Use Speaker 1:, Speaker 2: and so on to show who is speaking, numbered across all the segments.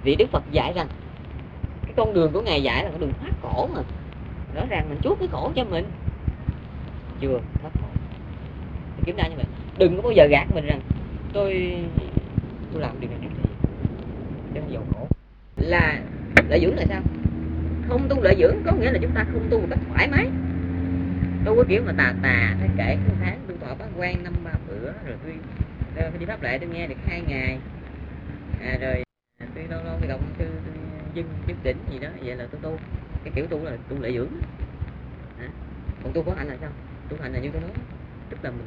Speaker 1: Vì Đức Phật dạy rằng cái con đường của Ngài dạy là con đường thoát khổ mà. Rõ ràng mình chuốc cái khổ cho mình. Chưa thoát khổ. Thì kiểm tra như vậy. Đừng có bao giờ gạt mình rằng tôi làm điều này thì để mà giàu khổ. Là lợi dưỡng là sao? Không tu lợi dưỡng có nghĩa là chúng ta không tu một cách thoải mái. Đâu có kiểu mà tà thấy kể một tháng tôi thọ bát quan 5-3 bữa, rồi tôi đi pháp lệ tôi nghe được 2 ngày, rồi tôi lâu tôi động tôi dâng đỉnh gì đó, vậy là tôi tu. Cái kiểu tu là tu lợi dưỡng. Còn tu khổ hạnh là sao? Tu hạnh là như tôi nói, tức là mình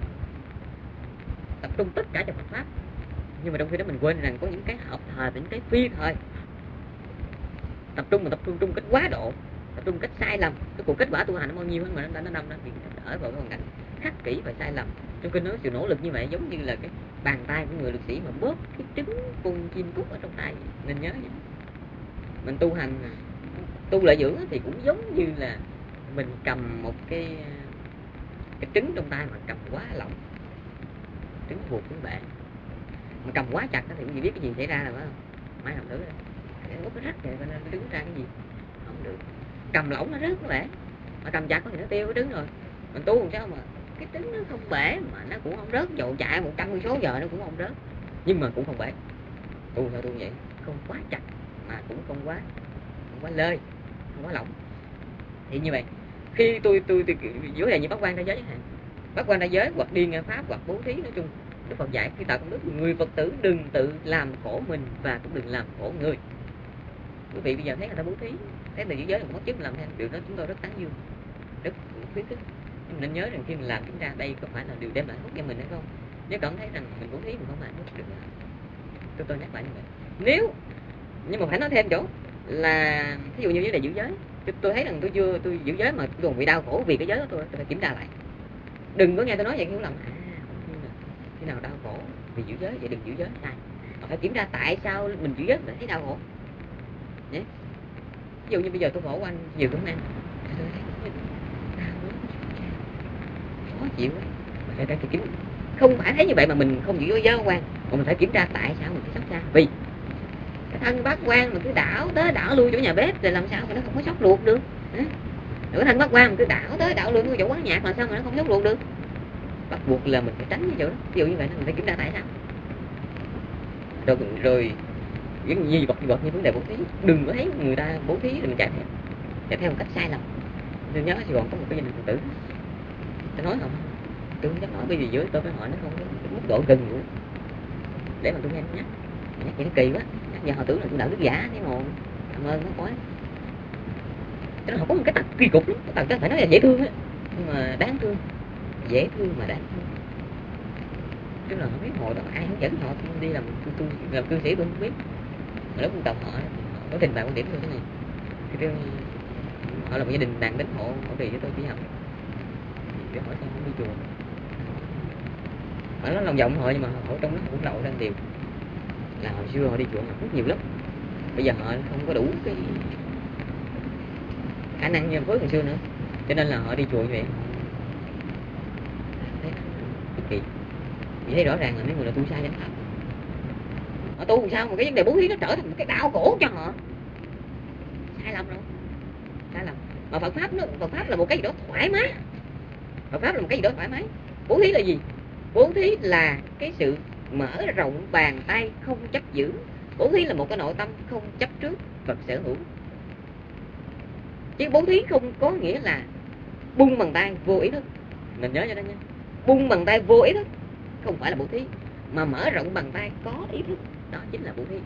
Speaker 1: tập trung tất cả cho Phật pháp, nhưng mà trong khi đó mình quên rằng có những cái hợp thời và những cái phi thời. Tập trung cách quá độ, tập trung cách sai lầm. Cái cuộc kết quả tu hành nó bao nhiêu mà nó nằm đó thì ở vào cái hoàn cảnh khắc kỷ và sai lầm. Trong kinh nói sự nỗ lực như vậy giống như là cái bàn tay của người lực sĩ mà bóp cái trứng con chim cút ở trong tay. Nên nhớ vậy. Mình tu hành, tu lợi dưỡng thì cũng giống như là mình cầm một cái trứng trong tay mà cầm quá lỏng, trứng buộc xuống bể mà cầm quá chặt thì cũng biết cái gì xảy ra là phải không? Máy làm thử đây, cái úp nó rách rồi nó đứng ra cái gì không được. Cầm lỏng nó rớt nó bể, mà cầm chặt thì nó tiêu cái trứng rồi. Mình tu làm sao mà cái trứng nó không bể mà nó cũng không rớt, dầu chạy 100 cây số giờ nó cũng không rớt, nhưng mà cũng không bể. Tu sao tu vậy, không quá chặt mà cũng không quá lơi, không quá lỏng. Thì như vậy khi tôi vấn đề như bát quan đại giới chẳng hạn, bát quan đại giới hoặc đi nghe pháp hoặc bố thí, nói chung Đức Phật dạy khi tạo công đức, người Phật tử đừng tự làm khổ mình và cũng đừng làm khổ người. Quý vị bây giờ thấy người ta bố thí, thấy người giữ giới là mất chức làm theo điều đó, chúng tôi rất tán dương, rất khuyến khích. Nhưng mình nên nhớ rằng khi mình làm chúng ta đây có phải là điều đem lại hạnh phúc cho mình hay không? Nếu cảm thấy rằng mình bố thí mình không hạnh phúc được, tôi nhắc lại như vậy. Nếu nhưng mà phải nói thêm chỗ là ví dụ như vấn đề giữ giới, tôi thấy rằng tôi giữ giới mà tôi còn bị đau khổ vì cái giới đó, tôi phải kiểm tra lại. Đừng có nghe tôi nói vậy hiểu lầm, khi nào đau khổ vì giữ giới vậy đừng giữ giới, sai. Mà phải kiểm tra tại sao mình giữ giới mình thấy đau khổ. Ví dụ như bây giờ tôi bỏ qua nhiều cũng ăn, tôi thấy khó chịu quá. Mà phải kiểm, không phải thấy như vậy mà mình không giữ giới quan, mà mình phải kiểm tra tại sao mình phải sốc ra. Vì cái thân bát quan mà cứ đảo tới đảo lui chỗ nhà bếp thì làm sao mà nó không có sốc luộc được. Rồi cái thân bát quan mà cứ đảo tới đảo lui chỗ quán nhạc làm sao mà nó không sốc luộc được. Bắt buộc là mình phải tránh cái chỗ đó. Ví dụ như vậy mình phải kiểm tra tại sao. Rồi những gì vật như vấn đề bố thí, đừng có thấy người ta bố thí rồi mình chạy theo một cách sai lầm. Tôi nhớ Sài Gòn có một cái gia đình Phật tử, tôi nói không, tôi không dám nói bởi vì dưới tôi với họ nó không có mức độ gần nữa để mà tôi nghe nhắc vậy nó kỳ quá. Nhắc giờ họ tưởng là tôi đạo đức giả thế mà cảm ơn nó quá. Cho nên họ có một cái tật kỳ cục lắm, cái tật phải nói là dễ thương á, nhưng mà đáng thương, dễ thương mà đáng thương. Tức là không biết hồi đó ai hướng dẫn họ đi làm cư sĩ tôi không biết. Mà lúc tập họ có trình bày quan điểm như thế này, thì họ là một gia đình đàn đến hộ trì với tôi đi học. Để hỏi sao không đi chùa. Họ nói lòng vọng họ nhưng mà họ trong đó cũng lậu ra điều là hồi xưa họ đi chùa rất nhiều lắm, bây giờ họ không có đủ cái khả năng như với hồi xưa nữa, cho nên là họ đi chùa như vậy. Thấy cực kỳ. Vậy thấy rõ ràng là mấy người là tu sai chánh pháp. Họ tu làm sao mà cái vấn đề bố thí nó trở thành một cái đau khổ cho họ. Sai lầm rồi. Sai lầm. Mà Phật pháp là một cái gì đó thoải mái. Phật pháp là một cái gì đó thoải mái. Bố thí là gì? Bố thí là cái sự mở rộng bàn tay không chấp giữ. Bố thí là một cái nội tâm không chấp trước vật sở hữu. Chứ bố thí không có nghĩa là bung bàn tay vô ý thức. Mình nhớ cho đó nha. Bung bàn tay vô ý thức không phải là bố thí, mà mở rộng bàn tay có ý thức, đó chính là bố thí.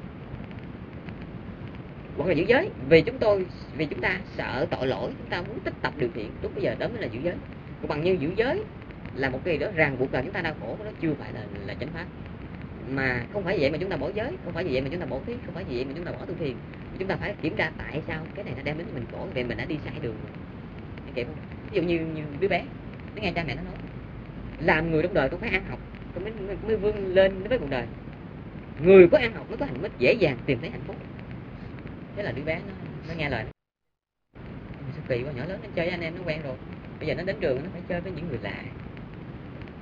Speaker 1: Hoặc là giữ giới, vì chúng ta sợ tội lỗi, chúng ta muốn tích tập điều thiện, lúc bây giờ đó mới là giữ giới. Còn bằng như giữ giới là một cái gì đó ràng buộc là chúng ta đau khổ, đó chưa phải là chánh pháp. Mà không phải vậy mà chúng ta bỏ giới, không phải vậy mà chúng ta bỏ thí, không phải vậy mà chúng ta bỏ tu thiền. Chúng ta phải kiểm tra tại sao cái này nó đem đến mình khổ, vì mình đã đi sai đường rồi. Kịp không? Ví dụ như đứa bé, nó nghe cha mẹ nó nói làm người trong đời con phải ăn học, con mới vươn lên với cuộc đời. Người có ăn học mới có hạnh phúc, dễ dàng tìm thấy hạnh phúc. Thế là đứa bé nó nghe lời. Sao kỳ quá, nhỏ lớn nó chơi với anh em nó quen rồi, bây giờ nó đến trường nó phải chơi với những người lạ,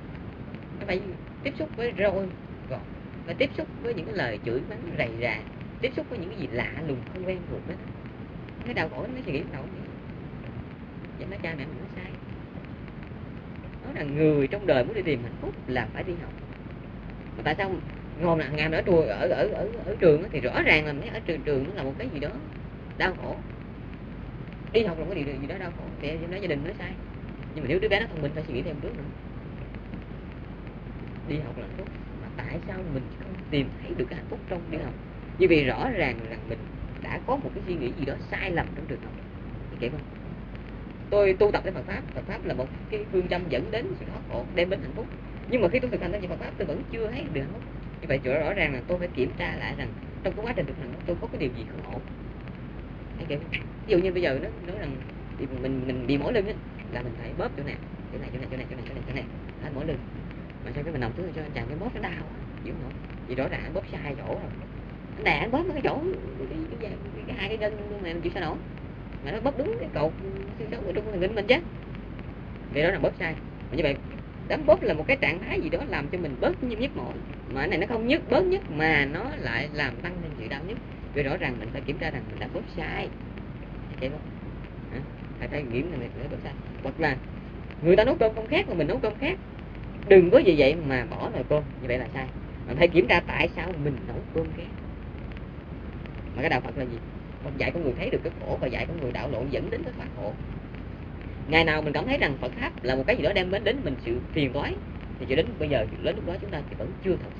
Speaker 1: nó phải tiếp xúc với roi gọt, phải tiếp xúc với những cái lời chửi mắng rầy rà, tiếp xúc với những cái gì lạ lùng không quen thuộc đó, cái đau khổ nó suy nghĩ đâu vậy. Vậy nó cha mẹ mình nó sai. Nói là người trong đời muốn đi tìm hạnh phúc là phải đi học. Mà tại sao ngồi là ngàm ở chùa ở trường thì rõ ràng là mấy ở trường nó là một cái gì đó đau khổ. Đi học là một cái điều gì đó đau khổ thì nói gia đình nó sai. Nhưng mà nếu đứa bé nó thông minh phải suy nghĩ thêm bước nữa. Đi học là hạnh phúc, mà tại sao mình không tìm thấy được cái hạnh phúc trong đi học? Bởi vì rõ ràng rằng mình đã có một cái suy nghĩ gì đó sai lầm trong trường học. Kể không? Tôi tu tập cái Phật pháp là một cái phương châm dẫn đến sự thoát khổ, đem đến hạnh phúc. Nhưng mà khi tôi thực hành cái Phật pháp tôi vẫn chưa thấy được hạnh phúc. Như vậy rõ ràng là tôi phải kiểm tra lại rằng trong cái quá trình thực hành tôi có cái điều gì không ổn. Ví dụ như bây giờ nó nói rằng mình bị mỏi lưng á, là mình phải bóp chỗ này anh mỏi lưng. Mà sao cái mình nằm xuống cho anh chàng cái bóp nó đau dữ không? Vì rõ ràng anh bóp sai chỗ rồi. Anh đè anh bóp cái chỗ cái hai cái gân mà mình chịu sao nổi. Mà nó bóp đúng cái cột xương sống ở trong thần kinh mình chứ. Vì đó là bóp sai. Mà như vậy đấm bóp là một cái trạng thái gì đó làm cho mình bớt nhức mỏi. Mà cái này nó không bớt nhức mà nó lại làm tăng thêm sự đau nhức. Vì rõ ràng mình phải kiểm tra rằng mình đã bóp sai. Vậy không? Phải kiểm là mình bóp sai. Hoặc là người ta nấu cơm không khác mà mình nấu cơm khác. Đừng có vì vậy mà bỏ nồi cơm, như vậy là sai. Mình phải kiểm tra tại sao mình nấu cơm khác. Mà cái đạo Phật là gì? Phật dạy con người thấy được cái khổ và dạy con người đạo lộ dẫn đến cái thoát khổ. Ngày nào mình cảm thấy rằng Phật pháp là một cái gì đó đem đến mình sự phiền toái thì cho đến bây giờ, đến lúc đó chúng ta thì vẫn chưa thật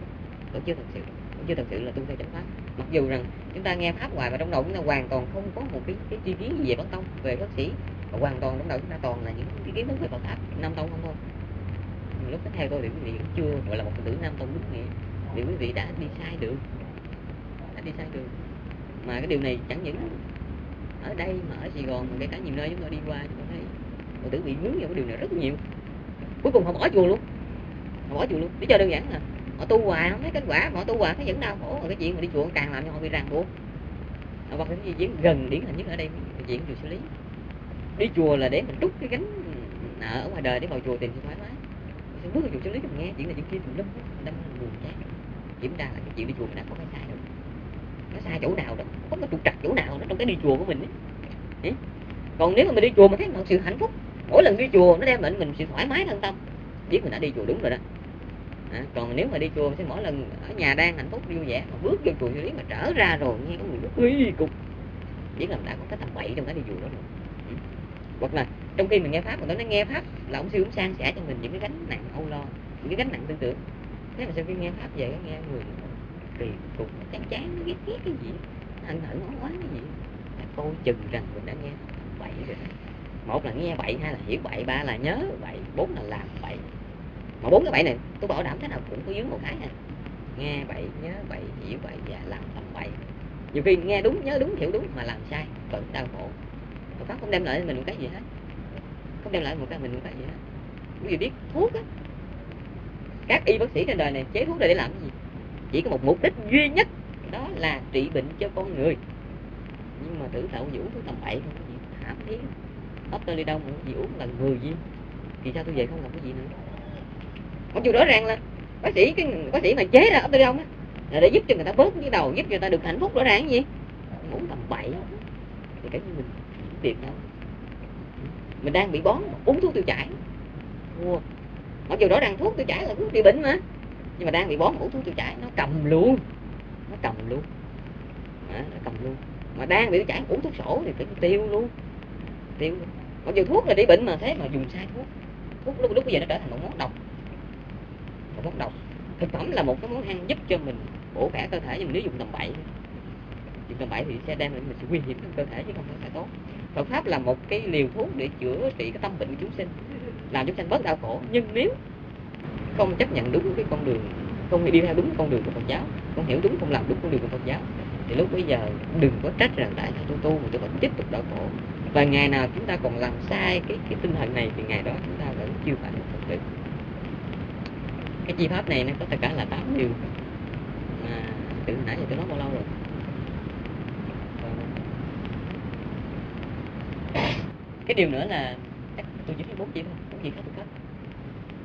Speaker 1: sự là tu theo chánh pháp. Mặc dù rằng chúng ta nghe pháp hoài và trong đầu chúng ta hoàn toàn không có một cái chi kiến gì về Bát tông, về bác sĩ, và hoàn toàn trong đầu chúng ta toàn là những cái kiến thức về Phật pháp Nam tông không thôi. Lúc đó theo tôi thì quý vị cũng chưa gọi là một Phật tử Nam tông đúng nghĩa, vì quý vị đã đi sai đường, mà cái điều này chẳng những ở đây mà ở Sài Gòn, kể cả nhiều nơi chúng tôi đi qua chúng tôi thấy Phật tử bị vướng vào cái điều này rất nhiều. Cuối cùng họ bỏ chùa luôn, lý do đơn giản là họ tu hoài không thấy kết quả, mà họ tu hoài thấy vẫn đau khổ. Và cái chuyện mà đi chùa càng làm cho họ bị ràng buộc. Hoặc cái chuyện gần điển hình nhất ở đây cái chuyện chùa Xử Lý. Đi chùa là để mình trút cái gánh nợ ở ngoài đời để vào chùa tìm sự thoải mái. Xong bước vào chùa Xử Lý mình nghe chuyện này chuyện kia tùm lum, đâm buồn chán. Kiểm tra là cái chuyện đi chùa mình đã có cái sai rồi, nó sai chỗ nào đó, có cái trục trặc chỗ nào đó trong cái đi chùa của mình ấy. Còn nếu mà mình đi chùa mà thấy một sự hạnh phúc, mỗi lần đi chùa nó đem lại mình sự thoải mái thân tâm, biết mình đã đi chùa đúng rồi đó. Còn nếu mà đi chùa thì mỗi lần ở nhà đang hạnh phúc vui vẻ mà bước vô chùa Xử Lý mà trở ra rồi nghe có người rất uy cục, biết là mình đã có cái tầm bậy trong cái đi chùa đó rồi. Hoặc là trong khi mình nghe pháp, mà nói nghe pháp là ông sư cũng san sẻ cho mình những cái gánh nặng âu lo, những cái gánh nặng tư tưởng. Thế mà sau khi nghe pháp về nghe người kỳ cục, chán ghét cái gì, hận ngón quá cái gì, là coi chừng rằng mình đã nghe bậy rồi. Một là nghe bậy, hai là hiểu bậy, ba là nhớ bậy, bốn là làm bậy. Mà bốn cái bậy này tôi bảo đảm thế nào cũng có vướng một cái nè: nghe bậy, nhớ bậy, hiểu bậy và làm tầm bậy. Nhiều khi nghe đúng, nhớ đúng, hiểu đúng mà làm sai vẫn đau khổ. Phật pháp không đem lại mình một cái gì hết, quý vị biết thuốc á, các y bác sĩ trên đời này chế thuốc này để làm cái gì? Chỉ có một mục đích duy nhất, đó là trị bệnh cho con người. Nhưng mà thử thạo uống thuốc tầm bậy không có gì thảm thiết. Doctor đi đâu mà gì uống là người gì, thì sao tôi về không làm cái gì nữa? Mặc dù rõ ràng là bác sĩ mà chế ra Doctor đi đâu á là để giúp cho người ta bớt cái đầu, giúp cho người ta được hạnh phúc, rõ ràng cái gì uống tầm bậy thì cái mình tiền đâu, mình đang bị bón uống thuốc tiêu chảy. Mặc dù rõ ràng thuốc tiêu chảy là thuốc trị bệnh mà, nhưng mà đang bị bón uống thuốc tiêu chảy nó cầm luôn. Mà đang bị tiêu chảy uống thuốc sổ thì phải tiêu luôn. Mặc dù thuốc là trị bệnh mà thế mà dùng sai thuốc lúc bây giờ nó trở thành một món độc. Thực phẩm là một cái món ăn giúp cho mình bổ khỏe cơ thể, nhưng mà nếu dùng tầm bậy thì sẽ đem lại mình sự nguy hiểm cho cơ thể chứ không phải tốt. Phật pháp là một cái liều thuốc để chữa trị cái tâm bệnh của chúng sinh, làm chúng sanh bớt đau khổ. Nhưng nếu không chấp nhận đúng cái con đường, không đi theo đúng con đường của Phật giáo, không hiểu đúng, không làm đúng con đường của Phật giáo, thì lúc bây giờ đừng có trách rằng tại sao tôi tu mà tôi vẫn tiếp tục đau khổ. Và ngày nào chúng ta còn làm sai cái tinh thần này thì ngày đó chúng ta vẫn chưa phải là Phật tử. Cái chi pháp này nó có tất cả là 8 điều mà từ nãy giờ tôi nói bao lâu rồi. Cái điều nữa là tôi chỉ thấy 4 chi thôi, 4 chi pháp Phật pháp.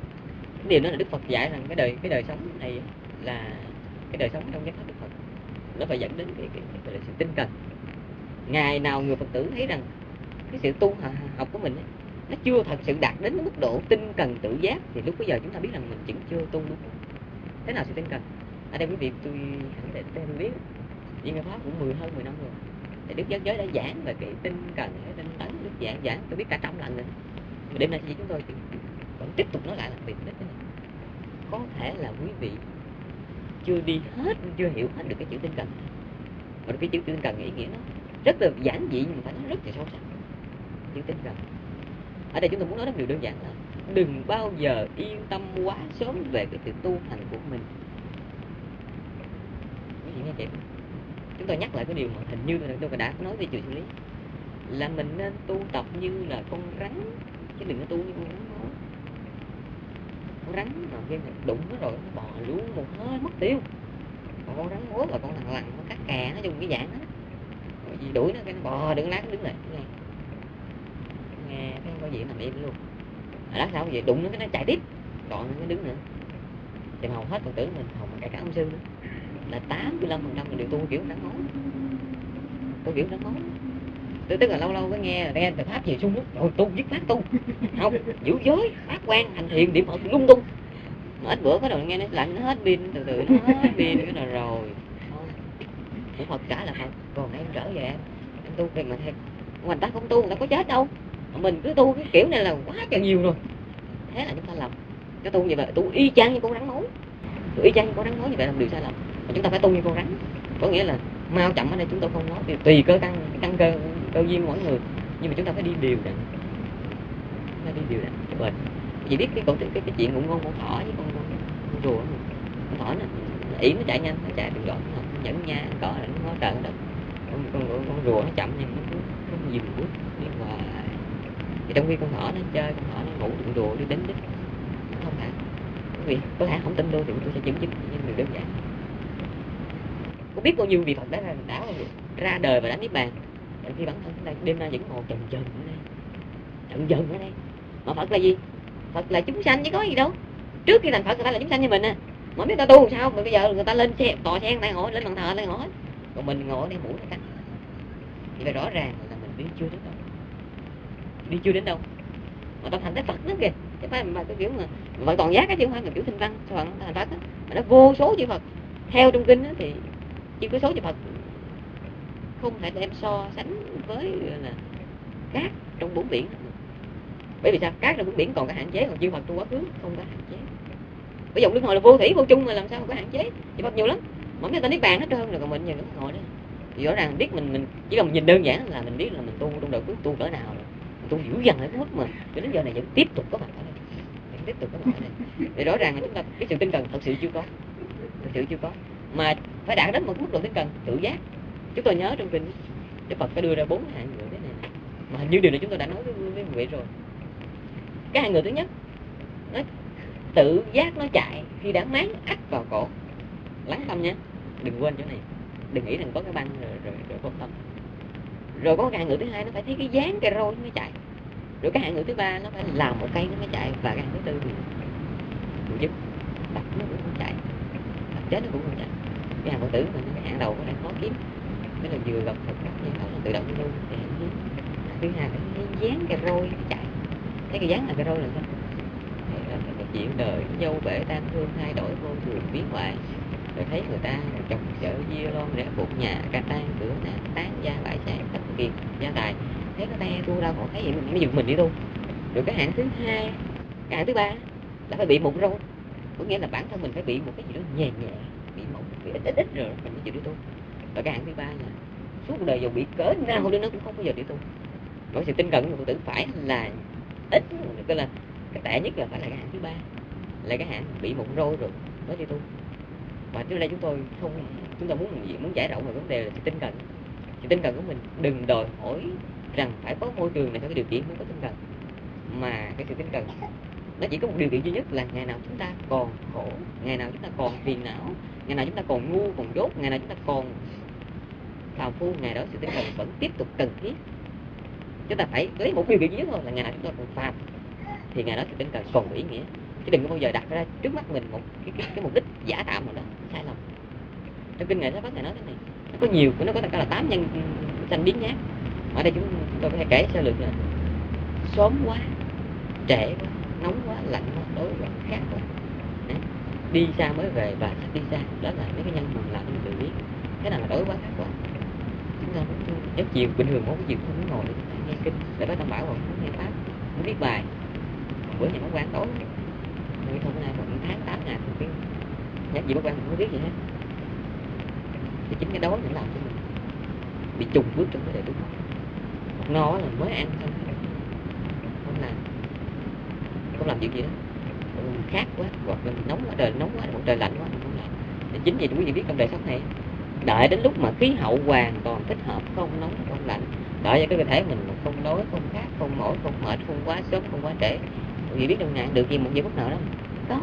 Speaker 1: Cái điều đó là Đức Phật dạy rằng cái đời sống này là cái đời sống trong giáo pháp Đức Phật. nó phải dẫn đến cái gọi là sự tinh cần. Ngày nào người Phật tử thấy rằng cái sự tu học của mình ấy, nó chưa thật sự đạt đến cái mức độ tinh cần tự giác, thì lúc bây giờ chúng ta biết rằng mình vẫn chưa tu đúng. Thế nào sự tinh cần? Ở đây quý vị tôi khẳng định tôi biết Viên Nga Pháp cũng hơn 10 năm rồi, thì Đức Giác Giới đã giảng về cái tinh cần, cái tinh tấn. Đức giảng tôi biết cả trăm lần rồi, mà đêm nay thì chúng tôi thì vẫn tiếp tục nói lại là việc đấy. Có thể là quý vị chưa đi hết, chưa hiểu hết được cái chữ tinh cần. Mà cái chữ tinh cần ý nghĩa nó rất là giản dị, nhưng mà phải nói rất là sâu sắc. Chữ tinh cần ở đây chúng tôi muốn nói đến điều đơn giản là đừng bao giờ yên tâm quá sớm về cái sự tu hành của mình. Quý vị nghe kịp, chúng tôi nhắc lại cái điều mà hình như là tôi đã nói với chị xử lý, là mình nên tu tập như là con rắn, chứ đừng có tu như con rắn máu. Con rắn mà khi đụng nó rồi nó bò luôn một hơi mất tiêu. Còn con rắn mốt là con thằng lằn, nó cắt kè, nó dùng cái dạng đó, rồi gì đuổi nó cái nó bò đứng lát đứng lại nghe cái có gì nằm im luôn. Lát sau vậy đụng nó cái nó chạy tiếp, còn nó đứng nữa. Thì hầu hết Phật tử mình, hầu mà cả ông sư nữa, là 85% là đều tu kiểu rắn máu. Tu kiểu rắn máu tức là lâu lâu có nghe từ pháp về sung rồi tu dứt phát tu không giữ giới phát quan hành thiền điểm Phật lung tung. Mà ít bữa có đầu nghe nó lạnh, nó hết pin, từ từ nó hết pin cái là rồi cũng Phật trả là Phật, còn em trở về em tu thì mà thiệt người ta không tu, người ta có chết đâu, mình cứ tu cái kiểu này là quá trời nhiều rồi. Thế là chúng ta làm cái tu như vậy, tu y chang như con rắn máu, tu y chang như con rắn máu như vậy là điều sai lầm. Mà chúng ta phải tu như con rắn, có nghĩa là mau chậm ở đây chúng tôi không nói tùy cơ căn cơ duyên mỗi người, nhưng mà chúng ta phải đi đều đặn, phải đi đều đặn cho bền. Chị biết cái chuyện ngủ ngon con thỏ với con rùa, con thỏ nó ỉ nó chạy nhanh, nó chạy đường đoạn, nó nhẫn nha cỏ là nó ngó trời đất. Con rùa nó chậm nhưng nó dìm bước đi hoài. Thì trong khi con thỏ nó chơi, con thỏ nó ngủ đường rùa đi đến đích không thả. Quý vị có thể không tin tôi thì tôi sẽ chứng nhưng điều đơn giản. Có biết bao nhiêu vị Phật đã ra đời và đã niết bàn, khi bản thân chúng ta đêm nay vẫn ngồi trần trần ở đây. Mà Phật là gì? Phật là chúng sanh chứ có gì đâu. Trước khi thành Phật người ta là chúng sanh như mình à. Mà biết ta tu sao mà bây giờ người ta lên xe tòa sen đang ngồi lên bàn thờ đang ngồi, còn mình ngồi đây mũi này cắt. Thì phải rõ ràng là mình đi chưa đến đâu, mà ta thành tới Phật nữa kìa. Chứ phải mà cái kiểu mà Phật toàn giác cái chứ không phải là kiểu thinh văn Phật thành Phật á, mà nó vô số chư Phật. Theo trong kinh á thì chỉ có số chư Phật không thể đem so sánh với là cát trong bốn biển. Bởi vì sao? Cát trong bốn biển còn có hạn chế, còn chư Phật trong quá khứ không có hạn chế. Bởi dòng luân hồi là vô thủy vô chung mà làm sao có hạn chế. Chư Phật nhiều lắm, mà mấy ta niết bàn hết trơn rồi, còn mình nhìn nó ngồi đó. Thì rõ ràng biết mình chỉ cần nhìn đơn giản là mình biết là mình tu trong đời phước tu cỡ nào rồi. Mình tu dữ dằn ở cái mức mà đến giờ này vẫn tiếp tục có mặt ở đây, Thì rõ ràng là chúng ta cái sự tinh cần thật sự chưa có, mà phải đạt đến một mức độ tinh cần tự giác. Chúng tôi nhớ trong kinh Đức Phật có đưa ra 4 hạng người thế này, mà hình như điều này chúng tôi đã nói với quý vị rồi. Cái hạng người thứ nhất, nó tự giác nó chạy khi đã máng ắt vào cổ. Lắng tâm nha, đừng quên chỗ này, đừng nghĩ rằng có cái băng rồi vô tâm. Rồi có cái hạng người thứ hai, nó phải thấy cái dáng cây roi nó mới chạy. Rồi cái hạng người thứ ba, nó phải làm một cây nó mới chạy. Và cái hạng thứ tư thì dứt, đập nó cũng không chạy, đập chết nó cũng không chạy. Cái hạng Phật tử mình cái hạng đầu có đang khó kiếm, cái là vừa gặp Phật pháp nhân là tự động luôn. Thì thứ hai là thấy dáng cây roi nó chạy. Thấy cái dáng là cây roi là sao? Cái chuyện đời dâu bể tan thương thay đổi vô thường biến hoại. Rồi thấy người ta trồng chợ dưa lon rẽ bụng nhà ca tan cửa nát tán gia bại sản thất kiệt gia tài, thấy nó te tu đâu còn thấy vậy mình mới dừng mình đi tu. Rồi cái hạng thứ hai, cái hạng thứ ba là phải bị mụn râu, có nghĩa là bản thân mình phải bị một cái gì đó nhẹ bị mụn, bị ít rồi mình mới chịu đi tu. Và cái hạng thứ ba là suốt đời dù bị cỡ nào đi nó cũng không bao giờ đi tu. Nói sự tinh cận của Phật tử phải là ít, tức là cái tệ nhất là phải là cái hạng thứ ba, là cái hạng bị mụn râu rồi mới đi tu. Và trước đây chúng ta muốn giải rộng về vấn đề là sự tinh cận. Sự tinh cận của mình đừng đòi hỏi rằng phải có môi trường này, phải có điều kiện mới có tinh cận, mà cái sự tinh cận nó chỉ có một điều kiện duy nhất là ngày nào chúng ta còn khổ, ngày nào chúng ta còn phiền não, ngày nào chúng ta còn ngu còn dốt, ngày nào chúng ta còn phàm phu, ngày đó sự tinh cận vẫn tiếp tục cần thiết. Chúng ta phải lấy một điều kiện duy nhất thôi là ngày nào chúng ta còn phàm thì ngày đó sự tinh cận còn có ý nghĩa. Chứ đừng có bao giờ đặt ra trước mắt mình một cái mục đích giả tạm nào đó sai lầm. Trong kinh Ngài Giáo Pháp Ngài nói thế này, nó có nhiều, nó có tất cả là 8 nhân sanh biến nhát. Ở đây chúng tôi có thể kể sơ lược là sớm quá, trễ quá, nóng quá, lạnh quá, tối quá, khát quá. Đấy. Đi xa mới về và sắp đi xa, đó là mấy cái nhân mà làm mình tự biết. Thế nào là tối quá, khát quá. Chúng ta muốn giấc chiều bình thường có cái chiều không muốn ngồi để nghe kinh, để bác Tam Bảo còn muốn nghe pháp, muốn viết bài. Còn bữa nhà nó quan tối, người không có ai còn tháng 8 ngày một cái nhắc gì bác quan không biết gì hết. Thì chính cái đó nó làm cho mình bị trùng bước trong cái đề tu học. Một no là mới ăn xong không làm chuyện gì đó, khát quá hoặc là nóng quá, trời nóng quá, trời lạnh quá không làm. Thì chính vì quý vị biết trong đời sống này, đợi đến lúc mà khí hậu hoàn toàn thích hợp, không nóng không lạnh, đợi cho cái cơ thể mình không đói, không khát, không mỏi, không mệt, không quá sớm, không quá trễ, quý vị biết trong ngày được gì một giây phút nào đó đó.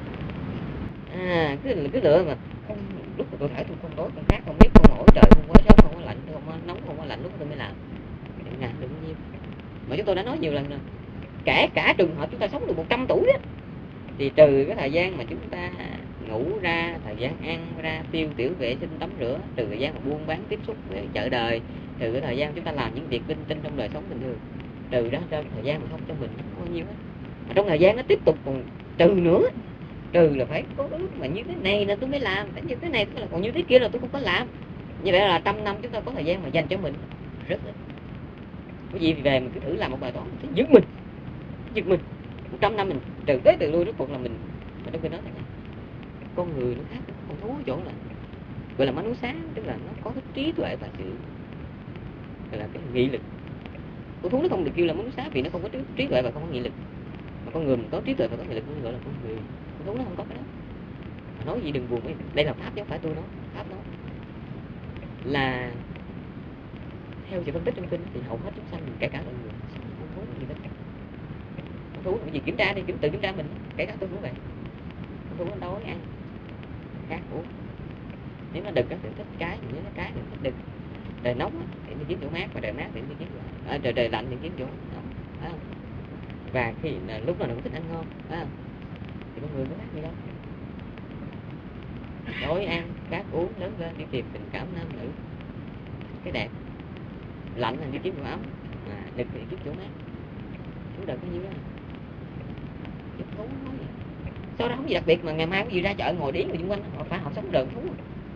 Speaker 1: Cứ lựa mà không, lúc mà tôi thể tôi không đói, không khát, không biết, không mỏi, trời không quá sớm, không quá lạnh, không quá nóng, không quá lạnh, lúc tôi mới làm ngày được nhiêu. Mà chúng tôi đã nói nhiều lần rồi, kể cả trường hợp chúng ta sống được 100 tuổi á, thì trừ cái thời gian mà chúng ta ngủ ra, thời gian ăn ra, tiêu tiểu vệ sinh tắm rửa, trừ thời gian mà buôn bán tiếp xúc với chợ đời, trừ cái thời gian chúng ta làm những việc linh tinh trong đời sống bình thường, trừ đó trong thời gian mà không cho mình không bao nhiêu hết. Mà trong thời gian nó tiếp tục còn trừ nữa, trừ là phải có cái lúc mà như thế này là tôi mới làm, phải như thế này là còn như thế kia là tôi không có làm. Như vậy là 100 năm chúng ta có thời gian mà dành cho mình rất ít. Cái gì thì về mình cứ thử làm một bài toán giật mình 100 năm mình trừ tới từ lui rốt cuộc là mình trong khi nói thế này, con người nó khác con thú ở chỗ là gọi là manu xá, tức là nó có cái trí tuệ và sự gọi là cái nghị lực. Con thú nó không được kêu là manu xá vì nó không có trí tuệ và không có nghị lực, mà con người mình có trí tuệ và có nghị lực cũng gọi là con người. Con thú nó không có cái đó. Nói gì đừng buồn, đây là pháp chứ không phải tôi nói. Pháp nói là theo sự phân tích trong kinh thì hầu hết chúng sanh kể cả con người con thú gì đó. Con thú cái gì kiểm tra đi, tự kiểm tra mình, kể cả tôi cũng vậy. Con thú nó đói ăn khát uống, nếu nó đực thì thích cái, nếu nó cái thì thích đực. Trời nóng thì đi kiếm chỗ mát, và trời mát thì đi kiếm chỗ trời lạnh thì kiếm chỗ nóng, phải không? Và khi lúc nào nó cũng thích ăn ngon, phải không? Thì con người có khác gì đâu. Đói ăn khát uống, lớn lên đi tìm tình cảm nam nữ, cái đẹp. Lạnh thì đi kiếm chỗ ấm, mà đực thì kiếm chỗ mát. Chúng đợi cái nhiêu đó. Chứ thú nói gì. Sau đó không gì đặc biệt mà ngày mai có gì ra chợ ngồi điếm người xung quanh họ phải học sống đờn thú.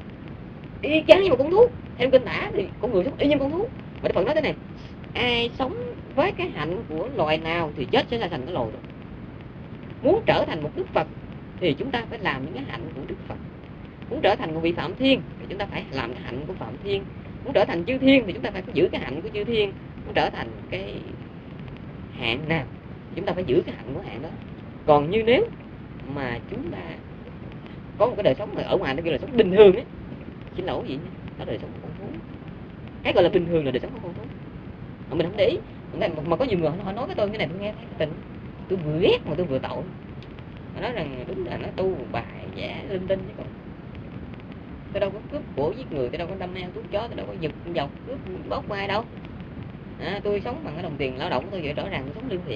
Speaker 1: Y chang như một con thú. Theo kinh Tả thì con người sống y như con thú. Mà Đức Phật nói thế này, ai sống với cái hạnh của loài nào thì chết sẽ là thành cái loài đó. Muốn trở thành một Đức Phật thì chúng ta phải làm những cái hạnh của Đức Phật. Muốn trở thành một vị Phạm Thiên thì chúng ta phải làm cái hạnh của Phạm Thiên. Muốn trở thành chư thiên thì chúng ta phải giữ cái hạnh của chư thiên. Muốn trở thành cái hạng nào chúng ta phải giữ cái hạnh của hạng đó. Còn như nếu mà chúng ta có một cái đời sống mà ở ngoài nó kêu là sống bình thường ấy, xin lỗi gì nhé, đó là đời sống của con thú. Cái gọi là bình thường là đời sống của con thú. Mà mình không để ý. Mà có nhiều người họ nói với tôi cái này tôi nghe thấy tình, tôi vừa ghét mà tôi vừa tội. Họ nói rằng đúng là nó tu bài vẽ linh tinh chứ còn tôi đâu có cướp của giết người, tôi đâu có đâm neo thuốc chó, tôi đâu có giật dọc cướp bóc ai đâu. Tôi sống bằng cái đồng tiền lao động của tôi, vậy rõ ràng tôi sống lương thiện.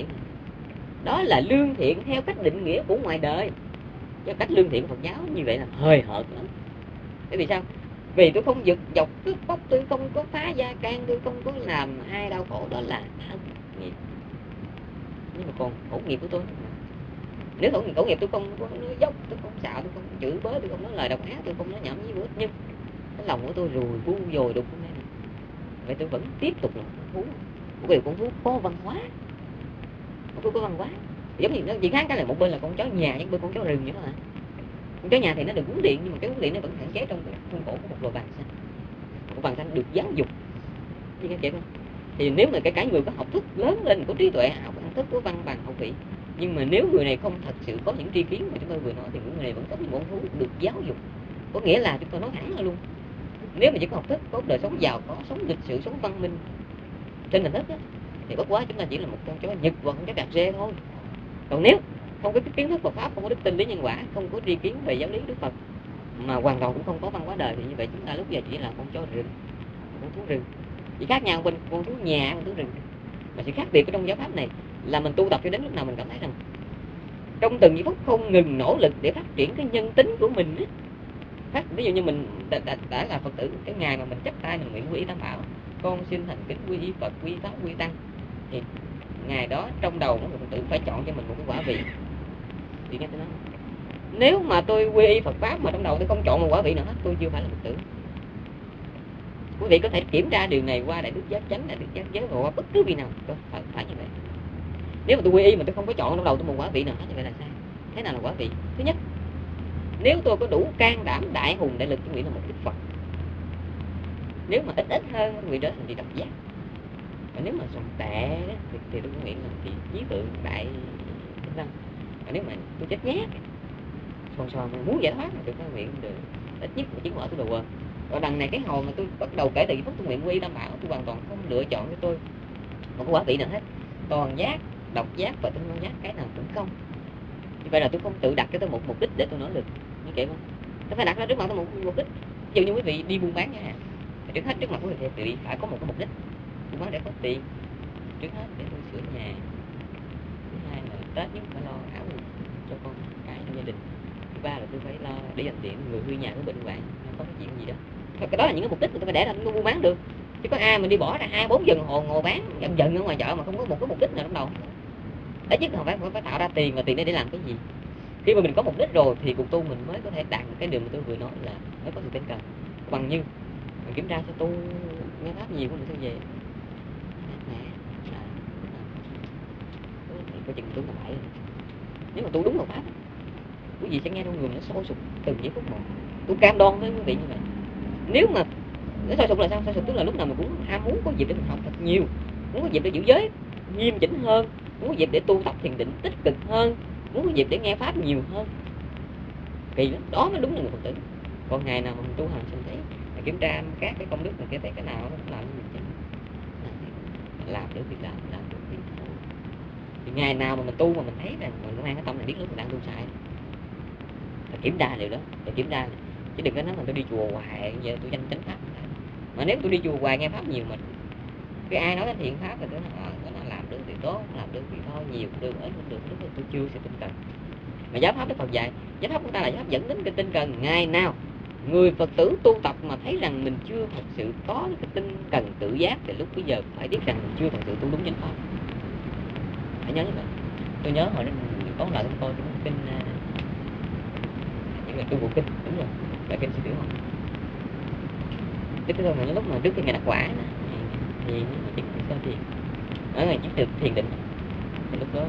Speaker 1: Đó là lương thiện theo cách định nghĩa của ngoài đời. Chứ cách lương thiện của Phật giáo như vậy là hời hợt lắm. Bởi vì sao? Vì tôi không giật dọc cướp bóc, tôi không có phá gia can, tôi không có làm ai đau khổ, đó là thân nghiệp. Nhưng mà còn khổ nghiệp của tôi, nếu khổ nghiệp tôi không có nói dốc, tôi không xạo, tôi không chửi bới, tôi không nói lời độc ác, tôi không nói nhảm với bữa, nhưng cái lòng của tôi rùi bu dồi đục hôm nay này. Vậy tôi vẫn tiếp tục là con thú. Bởi vì con thú có văn hóa, con thú có văn hóa. Giống như nó chỉ khác cái là một bên là con chó nhà, những bên con chó rừng vậy đó hả? Con chó nhà thì nó được huấn luyện, nhưng mà cái huấn luyện nó vẫn hạn chế trong cái khuôn khổ của một loài vàng xanh. Một vàng xanh được giáo dục, như các chị không? Thì nếu mà cái người có học thức lớn lên, có trí tuệ, học thức, có văn bằng học vị, nhưng mà nếu người này không thật sự có những tri kiến mà chúng tôi vừa nói, thì người này vẫn có những con thú được giáo dục. Có nghĩa là chúng tôi nói thẳng ra luôn, nếu mà chỉ có học thức, có đời sống giàu có, sống lịch sự, sống văn minh trên hình thức á, thì bất quá chúng ta chỉ là một con chó nhật hoặc con chó cà rê thôi. Còn nếu không có kiến thức Phật pháp, không có đức tin lý nhân quả, không có tri kiến về giáo lý Đức Phật, mà hoàn toàn cũng không có văn hóa đời, thì như vậy chúng ta lúc giờ chỉ là con chó rừng, con thú rừng. Chỉ khác nhau bên con thú nhà, con thú rừng. Mà sự khác biệt của trong giáo pháp này là mình tu tập cho đến lúc nào mình cảm thấy rằng trong từng giây phút không ngừng nỗ lực để phát triển cái nhân tính của mình ấy, phát ví dụ như mình đã là Phật tử, cái ngày mà mình chắp tay mình nguyện quy y Tam Bảo, con xin thành kính quy y Phật, quy y Pháp, quy y Tăng, thì ngày đó trong đầu mỗi người Phật tử phải chọn cho mình một cái quả vị. Chị nghe tôi nói, nếu mà tôi quy y Phật Pháp mà trong đầu tôi không chọn một quả vị nào hết, tôi chưa phải là Phật tử. Quý vị có thể kiểm tra điều này qua Đại Đức Giác Chánh, Đại Đức Giác Giới, và qua bất cứ vị nào phải như vậy. Nếu mà tôi quy y mà tôi không có chọn trong đầu tôi một quả vị nào hết, như vậy là sai. Thế nào là quả vị? Thứ nhất, nếu tôi có đủ can đảm, đại hùng, đại lực, tôi nguyện là một Đức Phật. Nếu mà ít hơn tôi nguyện trở thành vị độc giác. Và nếu mà còn tệ thì tôi cũng nguyện là vị trí tượng đại Thích Lâm. Và nếu mà tôi chết nhát son mà muốn giải thoát thì tôi có nguyện được ít nhất là chứng mở tôi đồ quên. Còn đằng này cái hồi mà tôi bắt đầu kể từ phút tôi nguyện quy Tam Bảo, tôi hoàn toàn không lựa chọn cho tôi một cái quả vị nào hết, toàn giác, độc giác và tinh văn giác, cái nào cũng không. Như vậy là tôi không tự đặt cho tôi một mục đích để tôi nỗ lực, như vậy không? Tôi phải đặt ra trước mặt tôi một mục đích. Ví dụ như quý vị đi buôn bán nha, trước hết trước mặt quý vị phải có một cái mục đích buôn bán để có tiền. Trước hết để tôi sửa nhà, thứ hai là Tết nhất phải lo áo cho con cái trong gia đình, thứ ba là tôi phải lo để dành tiền người thuê nhà có bệnh hoạn, có cái chuyện gì đó. Cái đó là những cái mục đích mà tôi phải để ra tôi buôn bán được. Chứ có ai mà đi bỏ ra 2-4 giờ đồng hồ ngồi bán dần ở ngoài chợ mà không có một cái mục đích nào trong đầu. Ít nhất là phải tạo ra tiền, và tiền để làm cái gì. Khi mà mình có mục đích rồi thì cuộc tu mình mới có thể đạt được cái điều mà tôi vừa nói là mới có sự tinh cần. Bằng như mình kiểm tra sao tu nghe pháp nhiều của mình sao về coi chừng tu là phải. Nếu mà tu đúng là pháp, quý vị sẽ nghe trong người nó sôi sục từng giây phút một. Tôi cam đoan với quý vị như vậy. Nếu mà nó sôi sục là sao? Sôi sục tức là lúc nào mình cũng ham muốn có dịp để mình học thật nhiều, muốn có dịp để giữ giới nghiêm chỉnh hơn, muốn có dịp để tu tập thiền định tích cực hơn, muốn có dịp để nghe pháp nhiều hơn. Kỳ lắm, đó mới đúng là người Phật tử. Còn ngày nào mà mình tu hành xong thấy kiểm tra các cái công đức mình thấy cái nào nó cũng làm như mình làm được thì làm được thì thôi. Thì ngày nào mà mình tu mà mình thấy rằng mình mang cái tâm này biết lúc mình đang tu sai, phải kiểm tra điều đó, phải kiểm tra. Chứ đừng có nói mà tôi đi chùa hoài giờ tôi danh chánh pháp. Mà nếu tôi đi chùa hoài nghe pháp nhiều mà cái ai nói đến thiện pháp thì tôi nói nó làm được thì tốt, không làm được thì thôi, nhiều cũng được, ít cũng được, lúc đó tôi chưa sẽ tinh cần. Mà giáo pháp Đức Phật dạy, giáo pháp của ta là giáo pháp dẫn đến cái tinh cần. Ngày nào người Phật tử tu tập mà thấy rằng mình chưa thật sự có cái tinh cần tự giác thì lúc bây giờ phải biết rằng mình chưa thật sự tu đúng chánh pháp. Phải nhớ như vậy. Tôi nhớ hồi đó có một lần tôi coi cái kinh những người tu bộ kinh, đúng rồi, bài kinh Sư Tiểu Hồng. Đức cái mà lúc mà trước khi ngày đắc quả thì chứng sơ thiền, ở ngày chứng được thiền định, thì lúc đó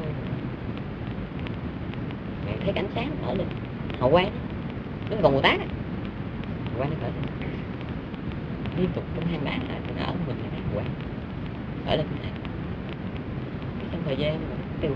Speaker 1: thấy cái ánh sáng nổi lên, hào quang nó còn Bồ Tát á, hào quang nó khởi lên liên tục trong hang đá lại, nó ở mình là hào quang khởi lên này. Trong thời gian tiêu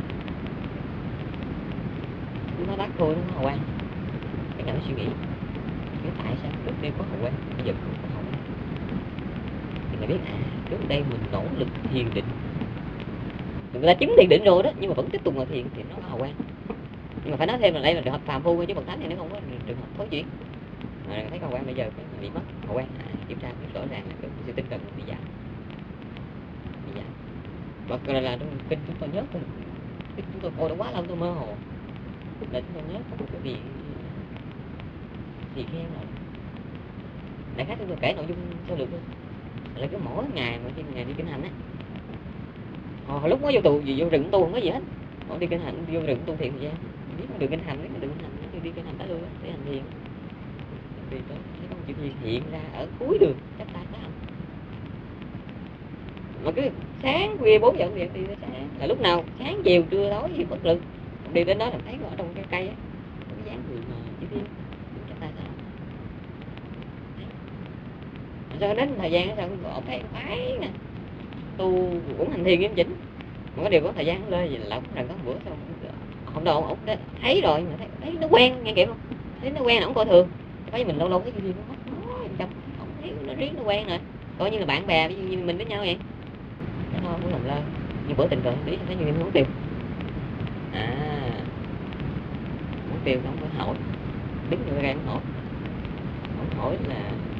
Speaker 1: nó đắt thôi, nó hào quang, cái nào nó suy nghĩ cái tại sao trước đây có hào quang bây giờ không có hào quang, thì người biết trước đây mình nỗ lực thiền định, người ta chứng thiền định rồi đó nhưng mà vẫn tiếp tục ngồi thiền thì nó có hào quang. Nhưng mà phải nói thêm là đây là trường hợp phàm phu chứ bậc thánh thì nó không có trường hợp thối chuyển. Thấy hào quang bây giờ cái bị mất hào quang, kiểm tra biết rõ ràng là cái sự tinh cần bị giảm, Bậc là trong kinh chúng tôi nhớ, chúng tôi coi đã quá lâu tôi mơ hồ, là chúng tôi nhớ có một cái vị thì khen rồi. Đại khái tôi kể nội dung sơ lược luôn, là cái mỗi ngày mà khi ngày đi kinh hành á, hồi lúc mới vô tù gì vô rừng tu không có gì hết, họ đi kinh hành vô rừng tu thiền gì vậy, biết đường kinh hành, biết đường kinh hành, đi kinh hành tới luôn để hành thiền. Thì tôi thấy có một chữ thiền hiện ra ở cuối đường chắp tay phải không, mà cứ sáng khuya 4 giờ điện đi sáng, là lúc nào sáng chiều trưa tối gì bất lực đi đến đó là thấy ở trong cái cây á có cái dáng người mà chữ thiên chắp tay sao. Sao đến thời gian sao ông thấy phải nè, tu cũng hành thiền nghiêm chỉnh, mà có điều có thời gian lên gì là rằng có bữa sau không đâu ông thấy rồi mà thấy nó quen nghe kịp không, thấy nó quen là ông coi thường, thấy mình lâu lâu thấy cái gì nó mất ông thấy nó riết nó quen rồi, coi như là bạn bè như mình với nhau vậy. Nó thôi muốn làm lơ, nhưng bữa tình cờ đi thấy như em muốn tiêu, muốn tiêu nó không có hỏi, đứng người ra không hỏi là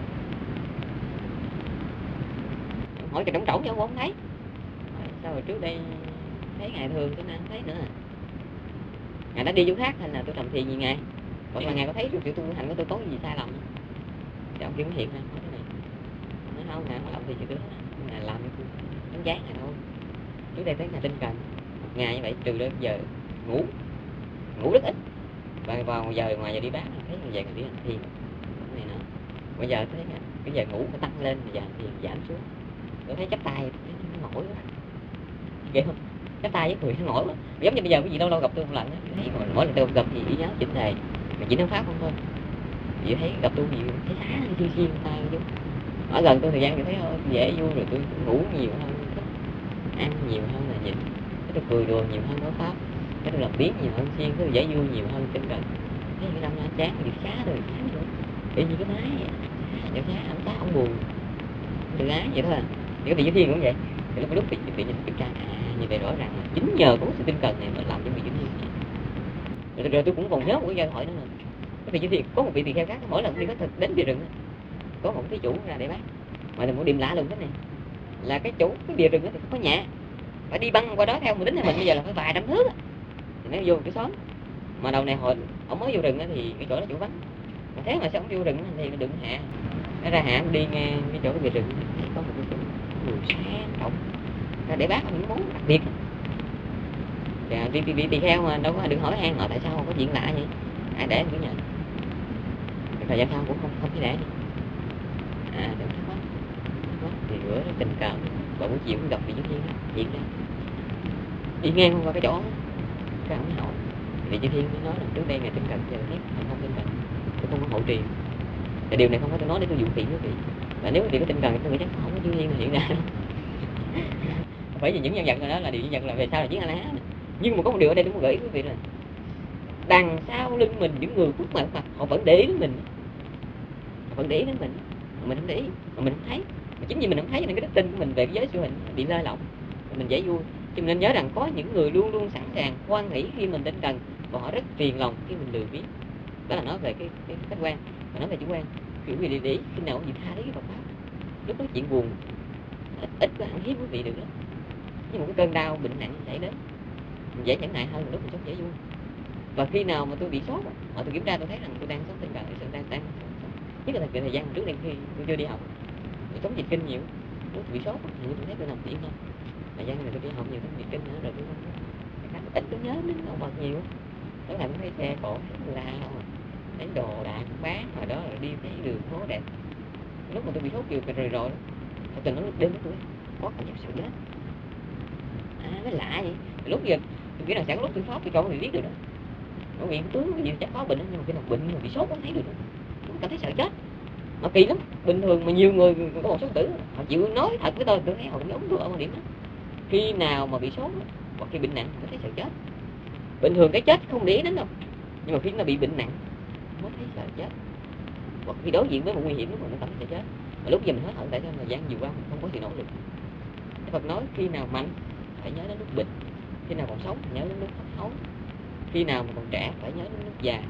Speaker 1: hỏi cho trống trống chứ ông không thấy. Sao rồi trước đây thấy ngày thường tôi nay không thấy nữa, ngày đã đi chỗ khác hay là tôi trầm thiền gì ngày, Còn là ngài có thấy sự tu hành của tôi có gì sai lầm không? Thì ông kia mới hiện ra nói thế này, nói không, ngài không làm gì cho tôi hết, ngài làm như đánh giá ngài thôi. Trước đây tới ngày tinh cần một ngày như vậy, trừ đó giờ ngủ rất ít, và vào giờ ngoài giờ đi bán thấy về ngày đi hành thiền này nữa. Bây giờ thấy cái giờ ngủ nó tăng lên, giờ thiền giảm xuống. Tôi thấy chắp tay nó mỏi quá, ghê không? Chắp tay với người nó mỏi quá, giống như bây giờ cái gì lâu lâu gặp tôi một lần á, thấy mỗi lần tôi gặp thì ý nhớ chỉnh đề mà chỉ nói pháp không thôi. Vậy thấy gặp tôi nhiều thấy xá xuyên tay chứ. Ở gần tôi thời gian thì thấy dễ vui, rồi tôi ngủ nhiều hơn, ăn nhiều hơn là nhịn, tôi cười đùa nhiều hơn nói pháp, cái tôi làm biến nhiều hơn xuyên, cái dễ vui nhiều hơn tinh cần. Thấy cái năm nó chán việc xá rồi chán nữa, tự nhiên cái máy vậy xá ông xá ông buồn tự ái vậy thôi à. Thì cái vị thiên cũng vậy, thì lúc bị nhìn kiểm tra như vậy rõ ràng là chính nhờ có sự tinh cần này mà làm cho vị thiên. Rồi tôi cũng còn nhớ một cái câu hỏi nữa là cái vị thiên có một vị tỳ kheo khác, mỗi lần đi có đến bìa rừng có một cái chủ ra để bán, mà đừng có điểm lạ luôn thế này, là cái chủ cái bìa rừng thì không có nhà, phải đi băng qua đó theo mình tính theo mình bây giờ là phải vài trăm thước thì nó vô cái xóm. Mà đầu này hồi ông mới vô rừng thì cái chỗ đó chủ vắng, mà thế mà sao ông vô rừng thì nó đừng hạ, nó ra hạ đi ngang cái chỗ cái bìa rừng có một cái chỗ người sang trọng ra để bán những món đặc biệt. Đi tỳ kheo mà đâu có đừng hỏi han họ tại sao không có chuyện lạ vậy, ai để cứ nhận thời gian sau cũng không thấy để đúng đó. Thì bữa tình cờ và buổi chiều cũng gặp vị giáo thiên hiện ra đi ngang qua cái chỗ cái ông hỏi vị giáo thiên mới nói là trước đây ngày tinh cần giờ hết không tinh cần tôi không có hộ trì. Thì điều này không phải tôi nói để tôi dụ tiện quý vị, và nếu quý vị có tinh cần tôi nghĩ chắc không có giáo thiên hiện ra đâu. Bởi vì những nhân vật đó là điều nhân vật là về sau là chiến A-la-hán. Nhưng mà có một điều ở đây tôi muốn gửi quý vị là đằng sau lưng mình những người khuất mặt họ vẫn để ý đến mình, họ vẫn để ý đến mình mà mình không để ý, mà mình không thấy, mà chính vì mình không thấy nên cái đức tin của mình về cái giới siêu hình bị lơi lỏng, mình dễ vui. Chứ mình nên nhớ rằng có những người luôn luôn sẵn sàng hoan hỷ khi mình tinh cần, và họ rất phiền lòng khi mình lười biếng. Đó là nói về cái khách quan, và nói về chủ quan. Kiểu gì để ý khi nào cũng gì tha lý cái Phật pháp, lúc đó chuyện buồn ít có hẳn hiếm quý vị được đó. Nhưng một cái cơn đau bệnh nặng xảy đến mình dễ nhẫn nại hơn lúc mình sống dễ vui. Và khi nào mà tôi bị sốt mà tôi kiểm tra tôi thấy rằng tôi đang sống tinh cần, sự đang nhất là thời gian trước đây khi tôi chưa đi học tôi sống dịch kinh nhiều, lúc bị sốt thì tôi thấy tôi nằm yên hơn. Thời gian này tôi đi học nhiều sống dịch kinh nữa rồi tôi không ít tôi nhớ đến ông Phật nhiều. Đó là tôi thấy xe cộ thấy lao, thấy đồ đạc bán rồi đó, rồi đi thấy đường phố đẹp. Lúc mà tôi bị sốt nhiều rồi tôi từng nói đêm đó tôi có cảm giác sợ chết. Nó lạ vậy. Lúc giờ tôi nghĩ là sẽ có lúc tôi sốt thì con thì biết được đó. Nó bị tướng cái gì chắc có bệnh đó, nhưng mà khi nào bệnh mà bị sốt không thấy được đó. Tôi cảm thấy sợ chết. Mà kỳ lắm. Bình thường mà nhiều người có một số tử họ chịu nói thật với tôi thấy họ cũng giống tôi ở một điểm đó. Khi nào mà bị sốt hoặc khi bệnh nặng mới thấy sợ chết. Bình thường cái chết không để ý đến đâu, nhưng mà khi nó bị bệnh nặng mới thấy sợ chết. Hoặc khi đối diện với một nguy hiểm lúc mà nó cảm thấy sợ chết. Mà lúc giờ mình hối hận tại sao thời gian vừa qua mình không có sự nỗ lực. Đức Phật nói khi nào mạnh phải nhớ đến lúc bệnh, khi nào còn sống nhớ đến lúc thấp hấu, khi nào mà còn trẻ phải nhớ đến lúc già.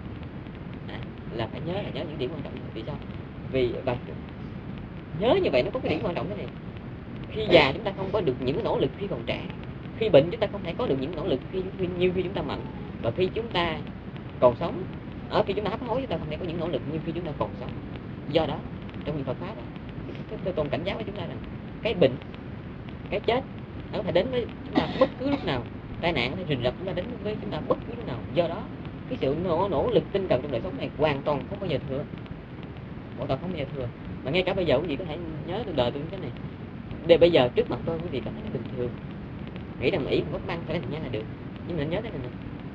Speaker 1: Là phải nhớ những điểm quan trọng. Vì sao? Vì và nhớ như vậy nó có cái điểm quan trọng thế này. Khi già chúng ta không có được những cái nỗ lực khi còn trẻ, khi bệnh chúng ta không thể có được những nỗ lực như khi chúng ta mạnh, và khi chúng ta còn sống, khi chúng ta hấp hối chúng ta không thể có những nỗ lực như khi chúng ta còn sống. Do đó trong những Phật pháp tôi còn cảnh giác với chúng ta rằng cái bệnh, cái chết nó có thể đến với chúng ta bất cứ lúc nào, tai nạn hay rình rập chúng ta đến với chúng ta bất cứ lúc nào. Do đó cái sự nỗ lực tinh cần trong đời sống này hoàn toàn không bao giờ thừa, hoàn toàn không bao giờ thừa. Mà ngay cả bây giờ quý vị có thể nhớ từ đời tôi cái này, để bây giờ trước mặt tôi quý vị cảm thấy nó bình thường, nghĩ rằng ý mất băng phải làm nhanh là được, nhưng mà nhớ thế này nè,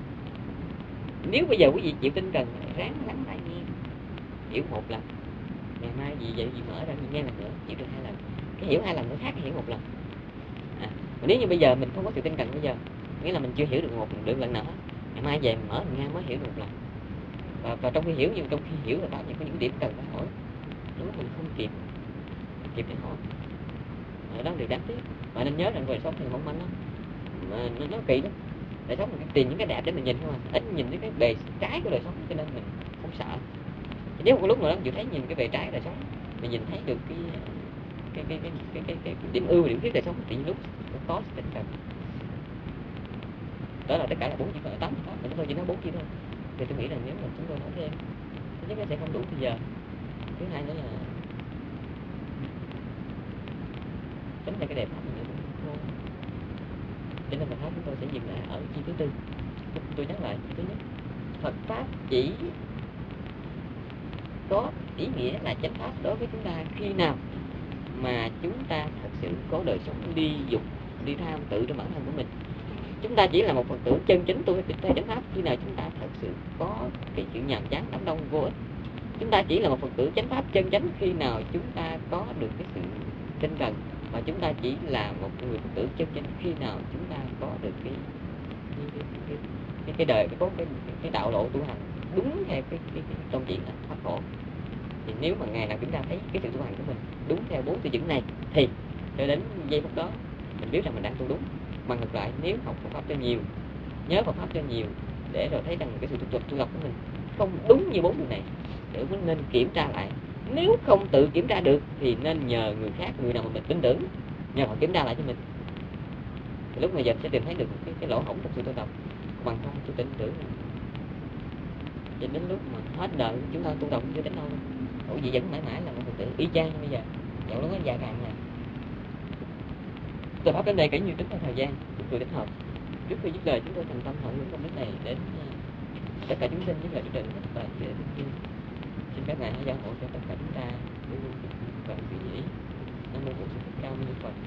Speaker 1: nếu bây giờ quý vị chịu tinh cần ráng lắng lại nghe, hiểu một lần, ngày mai gì vậy gì mở ra gì nghe lần nữa, chịu được 2 lần, cái hiểu 2 lần nó khác cái hiểu 1 lần. Mà nếu như bây giờ mình không có sự tinh cần bây giờ, nghĩa là mình chưa hiểu được lần nào hết, ngày mai về mình mở mình nghe mới hiểu được 1 lần. Và trong khi hiểu, nhưng trong khi hiểu là có những điểm cần phải hỏi, nếu mình không kịp để hỏi, đó là điều đáng tiếc. Và nên nhớ rằng đời sống thì mong manh lắm, mà nó kỳ lắm. Đời sống mình tìm những cái đẹp để mình nhìn thôi, ít nhìn những cái bề trái của đời sống, cho nên mình không sợ. Nếu một lúc nào đó mình chịu thấy nhìn cái bề trái đời sống, mình nhìn thấy được cái điểm ưu và điểm khuyết đời sống, thì lúc có tinh cần. Đó là tất cả là 4 chữ 8 pháp, mình thôi chỉ nói 4 chữ thôi. Thì tôi nghĩ rằng nếu mà chúng tôi nói thêm, thứ nhất nó sẽ không đủ thời giờ, thứ hai nữa là tính ra cái đề pháp mình cũng thôi. Cho nên bài pháp chúng tôi sẽ dừng lại ở chi thứ tư. Tôi nhắc lại chi thứ nhất, Phật pháp chỉ có ý nghĩa là chánh pháp đối với chúng ta khi nào mà chúng ta thật sự có đời sống đi dục, đi tham tự trong bản thân của mình. Chúng ta chỉ là một Phật tử chân chính tu theo chánh pháp khi nào chúng ta thật sự có cái sự nhàm chán đám đông vô ích. Chúng ta chỉ là một Phật tử chánh pháp chân chánh khi nào chúng ta có được cái sự tinh cần, và chúng ta chỉ là một người Phật tử chân chánh khi nào chúng ta có được cái đời, cái đạo lộ tu hành đúng theo cái trong chuyện là thoát khổ. Thì nếu mà ngày nào chúng ta thấy cái sự tu hành của mình đúng theo 4 tiêu chuẩn này thì cho đến giây phút đó mình biết rằng mình đang tu đúng. Mà ngược lại, nếu học Phật pháp cho nhiều, nhớ Phật pháp cho nhiều, để rồi thấy rằng cái sự tu học của mình không đúng như 4 điều này, để mình nên kiểm tra lại. Nếu không tự kiểm tra được thì nên nhờ người khác, người nào mà mình tin tưởng, nhờ họ kiểm tra lại cho mình. Thì lúc này giờ sẽ tìm thấy được cái lỗ hổng trong sự tu tập. Bằng không tôi tin tưởng cho đến lúc mà hết đời chúng ta tu tập chưa đến đâu. Ủa gì vẫn mãi mãi là một Phật tử y chang như bây giờ, dẫu nó có già càng này. Tôi pháp đến đây kể như tính theo thời gian, tôi đến hợp. Trước khi dứt lời chúng tôi thành tâm hồi hướng công đức này đến tất cả chúng sinh, với lời đức thích và xin các ngài hãy gia hộ cho tất cả chúng ta luôn luôn và suy nghĩ. Nam mô Bổn Sư Thích Ca Mâu Ni Phật.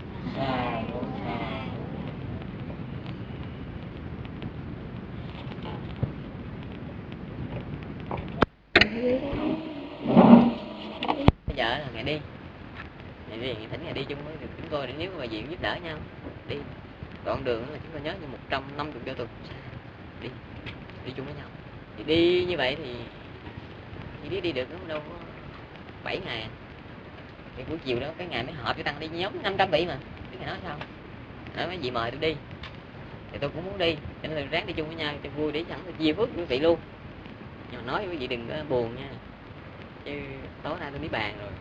Speaker 1: Bây giờ là ngày đi, ngày thỉnh ngày đi chung với chúng tôi để nếu mà diện giúp đỡ nhau đi. Đoạn đường là chúng ta nhớ như 150 cho tuần đi chung với nhau. Thì đi như vậy thì đi được cũng đâu có 7 ngày. Thì buổi chiều đó cái ngày mới họp cho tăng đi nhóm 500 vị mà. Cái ngày đó sao? Nói mấy vị mời tôi đi. Thì tôi cũng muốn đi, cho nên là ráng đi chung với nhau cho vui, để chẳng tôi chia phước với vị luôn. Nhưng mà nói với vị đừng có buồn nha. Chứ tối nay tôi đi bàn rồi.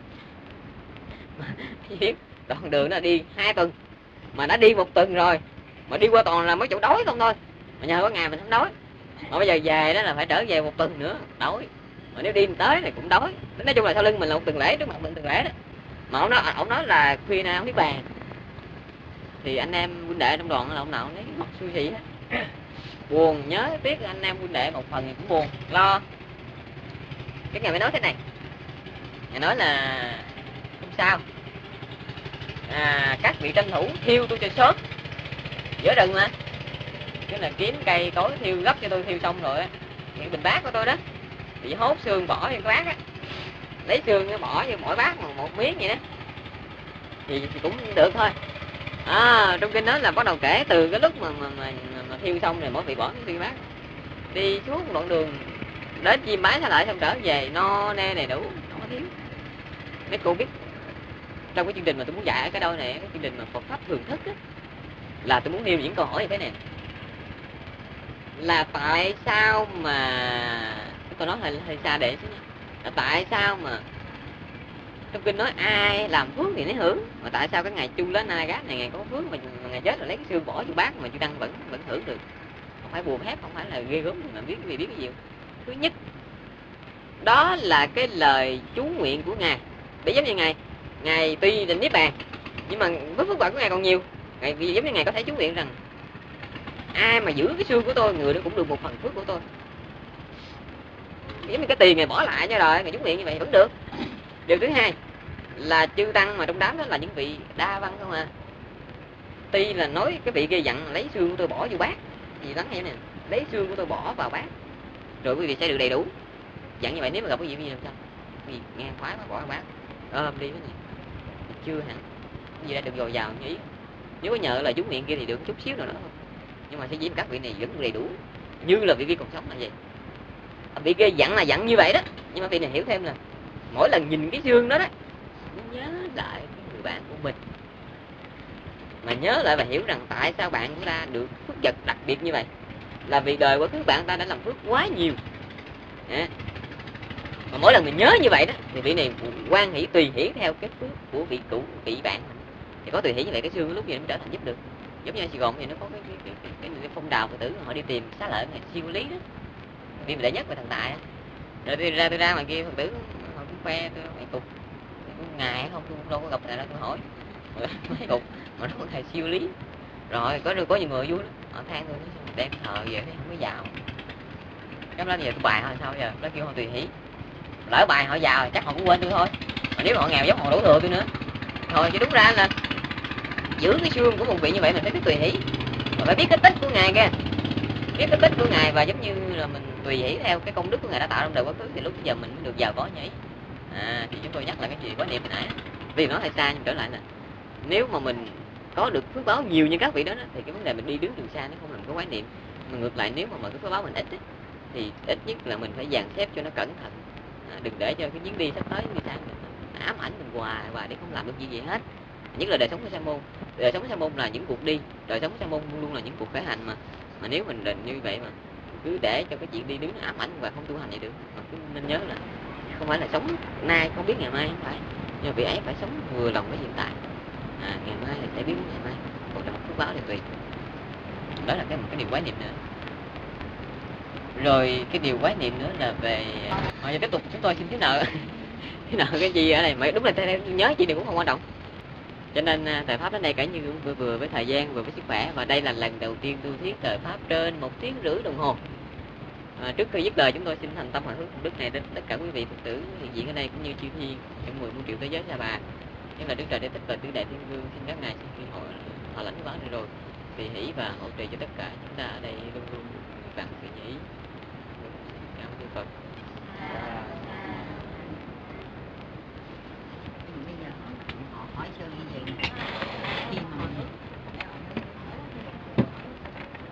Speaker 1: Biết đoạn đường nó đi 2 tuần mà đã đi 1 tuần rồi, mà đi qua toàn là mấy chỗ đói không thôi. Mà nhờ có ngày mình không đói. Mà bây giờ về đó là phải trở về 1 tuần nữa đói. Mà nếu đi tới này cũng đói. Nói chung là sau lưng mình là 1 tuần lễ, trước mặt mình tuần lễ đó. Mà ông nói là khuya nay ông đi bàn. Thì anh em huynh đệ trong đoàn là ông nào lấy mặt suy nghĩ hết. Buồn, nhớ tiếc anh em huynh đệ một phần thì cũng buồn, lo. Cái ngày mới nói thế này. Ngày nói là không sao. Các vị tranh thủ thiêu tôi cho sớm. Giữa rừng mà. Cái là kiếm cây cối thiêu gấp cho tôi, thiêu xong rồi á. Những bình bát của tôi đó. Thì hốt xương bỏ vô cái bát á. Lấy xương bỏ vô mỗi bát một miếng vậy đó. Thì cũng được thôi. Trong kinh đó là bắt đầu kể từ cái lúc mà thiêu xong rồi mỗi vị bỏ cái bát. Đi suốt một đoạn đường đến chim bái lại xong trở về no nê đầy đủ, không có thiếu. Mấy cô biết trong cái chương trình mà tôi muốn dạy ở cái đâu này, cái chương trình mà Phật pháp thường thức á, là tôi muốn nêu những câu hỏi như thế này. Là tại sao mà tôi nói hơi xa để xíu nha. Là tại sao mà trong kinh nói ai làm phước thì nó hưởng, mà tại sao cái ngày Chu Lá Na Gác này ngày có phước mà ngày chết rồi lấy cái xương bỏ vô bát mà Chu Đăng vẫn hưởng được? Không phải buồn hép, không phải là ghê gớm mà biết cái gì cái gì. Thứ nhất, đó là cái lời chú nguyện của ngài. Để giống như ngài tuy định niết bàn, nhưng mà với phước báo của ngài còn nhiều. Ngài giống như ngài có thể chú nguyện rằng ai mà giữ cái xương của tôi, người đó cũng được một phần phước của tôi. Giống như cái tiền ngài bỏ lại cho rồi, ngài chú nguyện như vậy vẫn được. Điều thứ hai là chư tăng mà trong đám đó là những vị đa văn không à. Tuy là nói cái vị kia dặn lấy xương của tôi bỏ vô bát, gì lắng nghe nè, lấy xương của tôi bỏ vào bát, rồi quý vị sẽ được đầy đủ. Dặn như vậy nếu mà gặp quý vị bây giờ làm sao? Quý vị nghe khoái quá bỏ vào bát, ôm đi cái này. Chưa hẳn, quý vị đã được dồi dào như ý. Nếu có nhờ là chú nguyện kia thì được chút xíu nào đó thôi. Nhưng mà sẽ chỉ các vị này vẫn đầy đủ, như là vị kia còn sống là vậy. Vị kia dặn là dặn như vậy đó, nhưng mà vị này hiểu thêm là mỗi lần nhìn cái xương đó đó, nhớ lại cái người bạn của mình, mà nhớ lại và hiểu rằng tại sao bạn của ta được phước vật đặc biệt như vậy, là vì đời của các bạn ta đã làm phước quá nhiều. Mà mỗi lần mình nhớ như vậy đó thì vị này quan hỷ tùy hỷ theo cái phước của vị cũ, vị bạn. Thì có tùy hỷ như vậy cái xương lúc gì nó trở thành giúp được. Giống như ở Sài Gòn thì nó có cái phong đào Phật tử họ đi tìm xá lợi này siêu lý đó. phim đệ nhất về thần tài á. Rồi tôi ra ngoài kia Phật tử họ cũng khoe tôi mấy cục ngày không, tôi đâu có gặp thầy đó, tôi hỏi mấy cục mà nó thầy siêu lý. Rồi có nhiều người vui lắm, họ than tôi đem thờ về thấy không có giàu. Cái đó giờ tôi bài thôi sao giờ, nó kêu họ tùy hỷ, lỡ bài họ giàu chắc họ cũng quên tôi thôi, mà nếu họ nghèo giống họ đổ thừa tôi nữa thôi. Chứ đúng ra là giữ cái xương của một vị như vậy mình phải biết tùy hỷ, mà phải biết cái tích của ngài kia, biết cái tích của ngài, và giống như là mình tùy hỷ theo cái công đức của ngài đã tạo trong đời quá khứ, thì lúc bây giờ mình mới được giàu có nhỉ. Thì chúng tôi nhắc lại cái gì quá niệm hồi nãy, vì nói hơi xa nhưng trở lại là nếu mà mình có được phước báo nhiều như các vị đó, thì cái vấn đề mình đi đứng đường xa nó không làm có quái niệm. Mà ngược lại nếu mà cái phước báo mình ít thì ít nhất là mình phải dàn xếp cho nó cẩn thận, đừng để cho cái chuyến đi sắp tới người ta ám ảnh mình hoài và để không làm được gì hết. Nhất là đời sống của sa môn, đời sống của sa môn là những cuộc đi, đời sống của sa môn luôn là những cuộc khởi hành, mà nếu mình định như vậy mà cứ để cho cái chuyện đi đứng nó ám ảnh và không tu hành vậy được. Mà cứ nên nhớ là không phải là sống nay không biết ngày mai, không phải, nhưng mà vị ấy phải sống vừa lòng với hiện tại. Ngày mai thì sẽ biết ngày mai, còn trong phước báo thì tùy. Đó là một cái điều quái niệm nữa. Rồi cái điều quái niệm nữa là về giờ tiếp tục chúng tôi xin thiếu nợ thiếu nợ cái gì ở đây mà đúng là tôi nhớ chỉ điều cũng không quan trọng. Cho nên thời pháp đến đây cả như vừa với thời gian vừa với sức khỏe, và đây là lần đầu tiên tôi thuyết thời pháp trên 1 tiếng rưỡi đồng hồ. Trước khi dứt lời chúng tôi xin thành tâm hồi hướng công đức này đến tất cả quý vị Phật tử hiện diện ở đây cũng như chư thiên trong 10 muôn triệu thế giới Sa Bà. Nếu là Đức Trời Đế Thích và Tứ Đại Thiên Vương, xin các ngài xin khi họ lãnh quán rồi tùy hỷ và hỗ trợ cho tất cả chúng ta ở đây luôn luôn vạn sự nhĩ. Cảm ơn Phật.